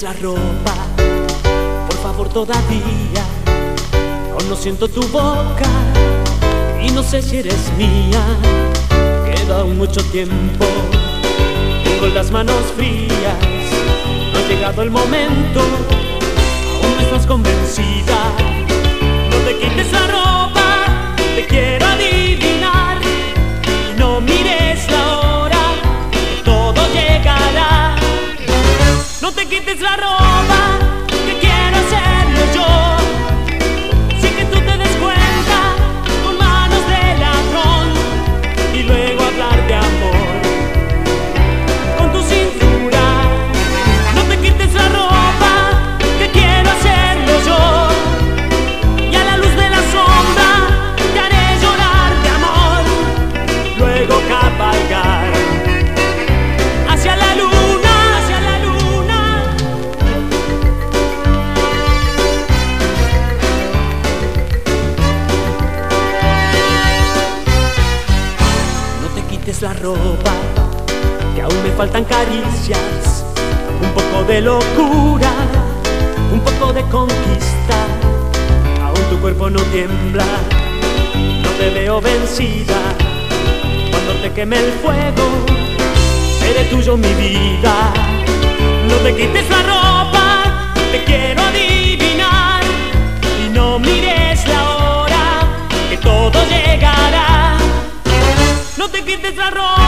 la ropa, por favor, todavía. Aún no siento tu boca y no sé si eres mía. Queda aún mucho tiempo, tengo las manos frías. No ha llegado el momento, aún no estás convencida. No te quites la ropa, te quiero adivinar. Y no mires la hora, que todo llegará. No te quites la ropa, que quiero hacerlo yo, sin que tú te des cuenta, con manos de ladrón, y luego hablar de amor con tu cintura. No te quites la ropa, que quiero hacerlo yo, y a la luz de la sombra te haré llorar de amor, luego cabalgar hacia la luna. La ropa, que aún me faltan caricias, un poco de locura, un poco de conquista. Aún tu cuerpo no tiembla, no te veo vencida. Cuando te queme el fuego, seré tuyo mi vida. No te quites la ropa, te quiero adivinar. Y no mires la hora, que todo llegará. No te quites la ropa.